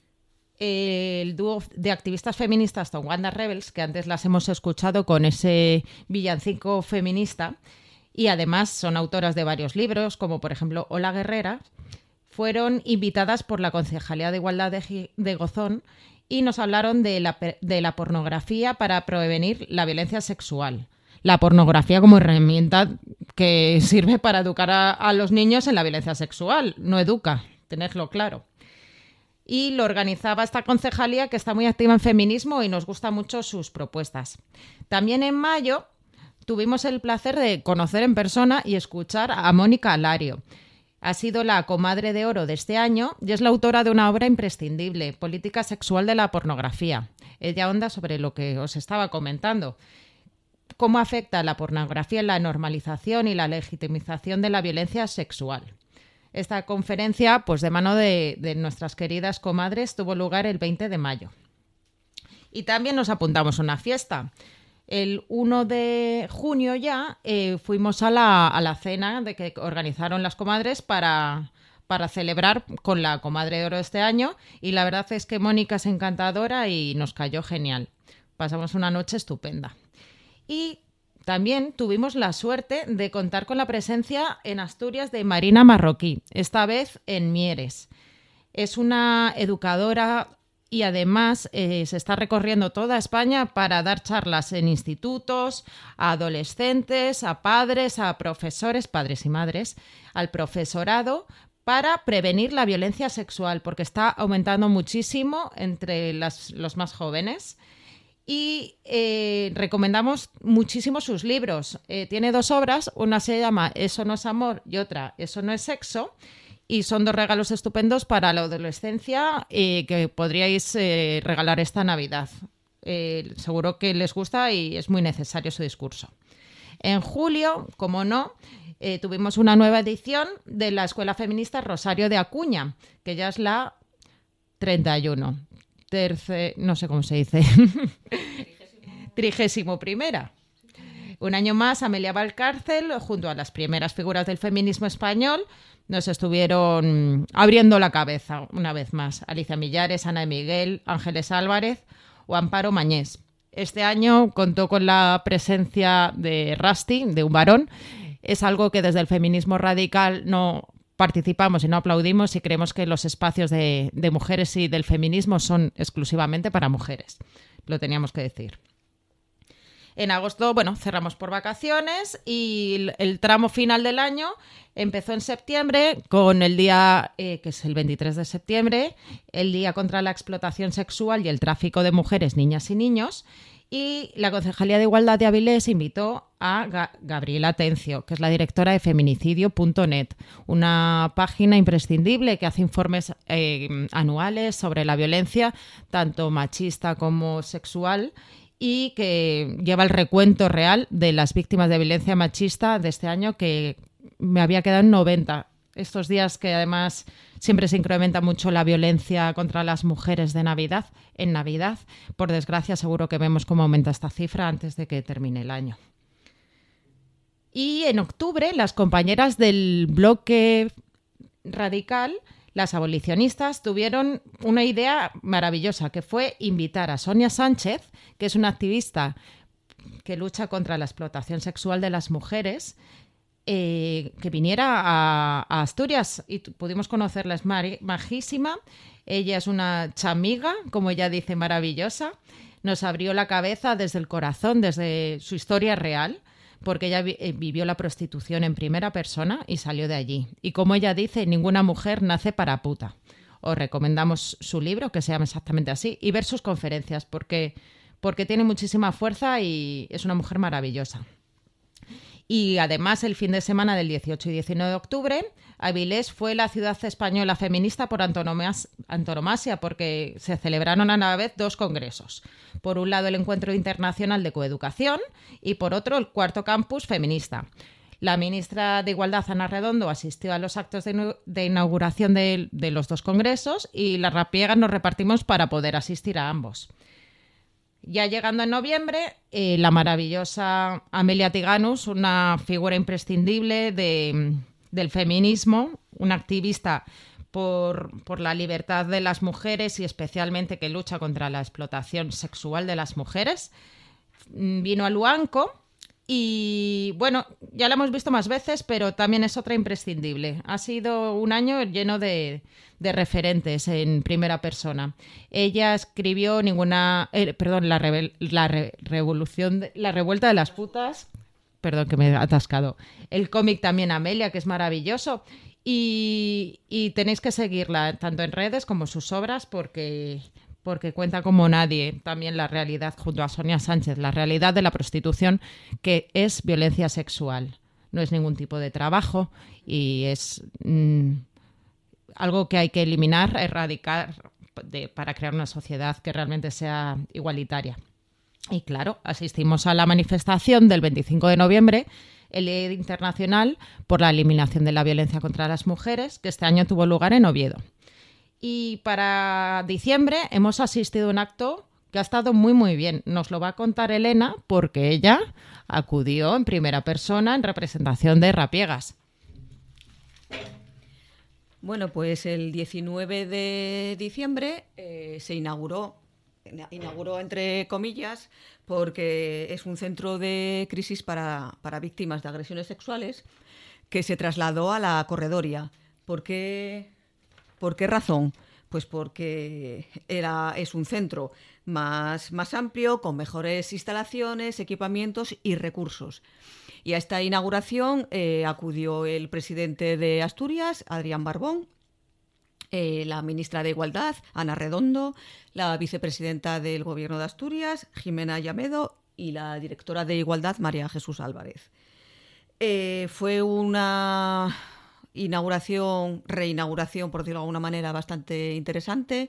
el dúo de activistas feministas Tongwanda Rebels, que antes las hemos escuchado con ese villancico feminista, y además son autoras de varios libros, como por ejemplo Hola Guerrera, fueron invitadas por la Concejalía de Igualdad de Gozón y nos hablaron de la pornografía para prevenir la violencia sexual. La pornografía como herramienta que sirve para educar a los niños en la violencia sexual, no educa, tenedlo claro. y lo organizaba esta concejalía que está muy activa en feminismo y nos gustan mucho sus propuestas. También en mayo tuvimos el placer de conocer en persona y escuchar a Mónica Alario. Ha sido la comadre de oro de este año y es la autora de una obra imprescindible, Política sexual de la pornografía. Ella onda sobre lo que os estaba comentando. Cómo afecta la pornografía en la normalización y la legitimización de la violencia sexual. Esta conferencia, pues de mano de nuestras queridas comadres, tuvo lugar el 20 de mayo. Y también nos apuntamos a una fiesta. El 1 de junio ya fuimos a la cena de que organizaron las comadres para celebrar con la comadre de oro de este año, y la verdad es que Mónica es encantadora y nos cayó genial. Pasamos una noche estupenda. Y también tuvimos la suerte de contar con la presencia en Asturias de Marina Marroquí, esta vez en Mieres. Es una educadora y además se está recorriendo toda España para dar charlas en institutos, a adolescentes, a padres, a profesores, padres y madres, al profesorado, para prevenir la violencia sexual, porque está aumentando muchísimo entre los más jóvenes. Y recomendamos muchísimo sus libros. Tiene 2 obras, una se llama Eso no es amor y otra Eso no es sexo. Y son 2 regalos estupendos para la adolescencia que podríais regalar esta Navidad. Seguro que les gusta y es muy necesario su discurso. En julio, como no, tuvimos una nueva edición de la Escuela Feminista Rosario de Acuña, que ya es la 31. No sé cómo se dice. 31ª. Un año más, Amelia Valcárcel, junto a las primeras figuras del feminismo español, nos estuvieron abriendo la cabeza una vez más. Alicia Millares, Ana de Miguel, Ángeles Álvarez o Amparo Mañés. Este año contó con la presencia de Rusty, de un varón. Es algo que desde el feminismo radical no participamos y no aplaudimos, y creemos que los espacios de mujeres y del feminismo son exclusivamente para mujeres. Lo teníamos que decir. En agosto, cerramos por vacaciones y el tramo final del año empezó en septiembre con el día, que es el 23 de septiembre, el Día contra la Explotación Sexual y el Tráfico de Mujeres, Niñas y Niños. Y la Concejalía de Igualdad de Avilés invitó a Gabriela Atencio, que es la directora de feminicidio.net, una página imprescindible que hace informes anuales sobre la violencia, tanto machista como sexual, y que lleva el recuento real de las víctimas de violencia machista de este año, que me había quedado en 90. Estos días que además siempre se incrementa mucho la violencia contra las mujeres en Navidad, por desgracia seguro que vemos cómo aumenta esta cifra antes de que termine el año. Y en octubre las compañeras del bloque radical, las abolicionistas, tuvieron una idea maravillosa, que fue invitar a Sonia Sánchez, que es una activista que lucha contra la explotación sexual de las mujeres, que viniera a Asturias, y pudimos conocerla. Es majísima. Ella es una chamiga, como ella dice, maravillosa. Nos abrió la cabeza desde el corazón, desde su historia real, porque ella vivió la prostitución en primera persona y salió de allí. Y como ella dice, ninguna mujer nace para puta. Os recomendamos su libro, que se llama exactamente así, y ver sus conferencias, porque tiene muchísima fuerza y es una mujer maravillosa. Y además, el fin de semana del 18 y 19 de octubre, Avilés fue la ciudad española feminista por antonomasia, porque se celebraron a la vez 2 congresos. Por un lado, el Encuentro Internacional de Coeducación y por otro, el 4º Campus Feminista. La ministra de Igualdad, Ana Redondo, asistió a los actos de inauguración de los 2 congresos, y las rapiegas nos repartimos para poder asistir a ambos. Ya llegando en noviembre, la maravillosa Amelia Tiganus, una figura imprescindible del feminismo, una activista por la libertad de las mujeres y especialmente que lucha contra la explotación sexual de las mujeres, vino a Luanco. Y ya la hemos visto más veces, pero también es otra imprescindible. Ha sido un año lleno de referentes en primera persona. Ella escribió la revuelta de las putas. perdón que me he atascado. El cómic también Amelia, que es maravilloso. Y tenéis que seguirla tanto en redes como sus obras porque cuenta como nadie también la realidad, junto a Sonia Sánchez, la realidad de la prostitución, que es violencia sexual. No es ningún tipo de trabajo y es algo que hay que eliminar, erradicar para crear una sociedad que realmente sea igualitaria. Y claro, asistimos a la manifestación del 25 de noviembre, el Día Internacional por la Eliminación de la Violencia contra las Mujeres, que este año tuvo lugar en Oviedo. Y para diciembre hemos asistido a un acto que ha estado muy, muy bien. Nos lo va a contar Elena porque ella acudió en primera persona en representación de Rapiegas. Bueno, pues el 19 de diciembre se inauguró entre comillas, porque es un centro de crisis para víctimas de agresiones sexuales que se trasladó a la Corredoria. ¿Por qué razón? Pues porque es un centro más amplio, con mejores instalaciones, equipamientos y recursos. Y a esta inauguración acudió el presidente de Asturias, Adrián Barbón, la ministra de Igualdad, Ana Redondo, la vicepresidenta del Gobierno de Asturias, Jimena Llamedo, y la directora de Igualdad, María Jesús Álvarez. Fue una reinauguración, por decirlo de alguna manera, bastante interesante,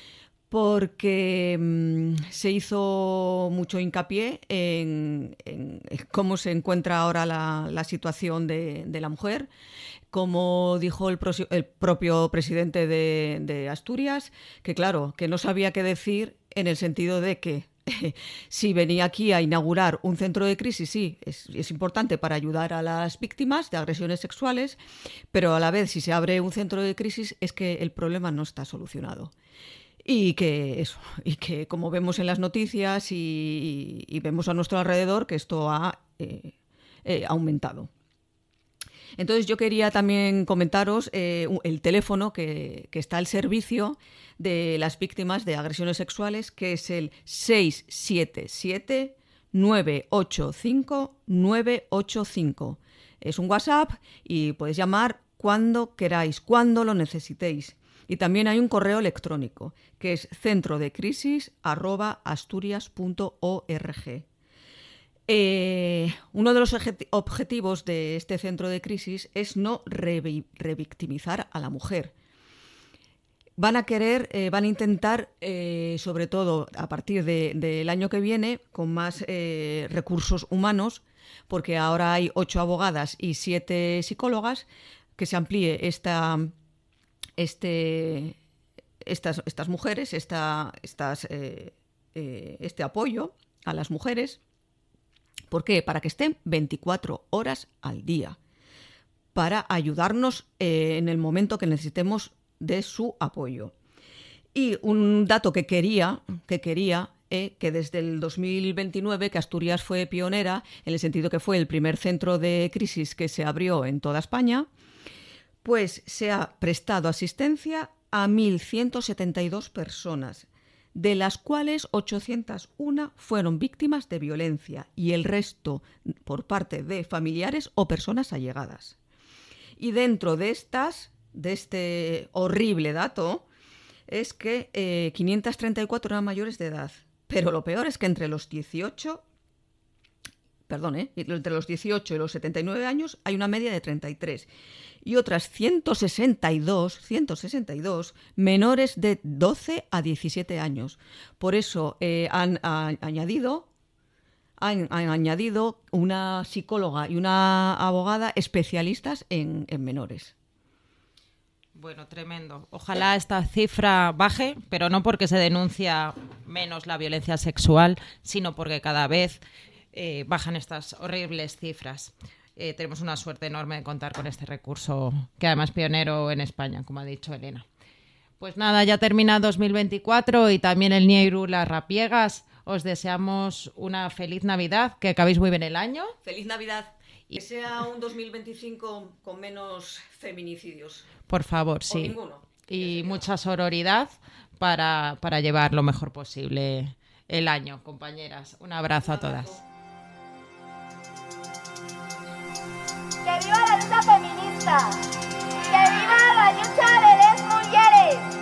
porque se hizo mucho hincapié en cómo se encuentra ahora la situación de la mujer. Como dijo el propio presidente de Asturias, que claro, que no sabía qué decir en el sentido de que si venía aquí a inaugurar un centro de crisis, sí, es importante para ayudar a las víctimas de agresiones sexuales, pero a la vez si se abre un centro de crisis es que el problema no está solucionado. Y que como vemos en las noticias y vemos a nuestro alrededor, que esto ha aumentado. Entonces yo quería también comentaros el teléfono que está al servicio de las víctimas de agresiones sexuales, que es el 677-985-985. Es un WhatsApp y podéis llamar cuando queráis, cuando lo necesitéis. Y también hay un correo electrónico, que es centrodecrisis@asturias.org. Uno de los objetivos de este centro de crisis es no revictimizar a la mujer. Van a intentar, sobre todo a partir del año que viene, con más recursos humanos, porque ahora hay 8 abogadas y 7 psicólogas, que se amplíe estas mujeres, este apoyo a las mujeres. ¿Por qué? Para que estén 24 horas al día, para ayudarnos en el momento que necesitemos de su apoyo. Y un dato que quería que desde el 2029, que Asturias fue pionera, en el sentido que fue el primer centro de crisis que se abrió en toda España, pues se ha prestado asistencia a 1.172 personas, de las cuales 801 fueron víctimas de violencia y el resto por parte de familiares o personas allegadas. Y dentro de este horrible dato, es que 534 eran mayores de edad. Pero lo peor es que entre los 18 y los 79 años hay una media de 33. Y otras 162 menores de 12 a 17 años. Por eso han añadido una psicóloga y una abogada especialistas en menores. Bueno, tremendo. Ojalá esta cifra baje, pero no porque se denuncia menos la violencia sexual, sino porque cada vez bajan estas horribles cifras. Tenemos una suerte enorme de contar con este recurso, que además es pionero en España, como ha dicho Elena. Pues nada, ya termina 2024 y también el Nieiru, las Rapiegas. Os deseamos una feliz Navidad, que acabéis muy bien el año. ¡Feliz Navidad! Y que sea un 2025 con menos feminicidios. Por favor, sí. O ninguno. Y mucha sororidad para llevar lo mejor posible el año, compañeras. Un abrazo a todas. Que viva la lucha feminista. Que viva la lucha de las mujeres.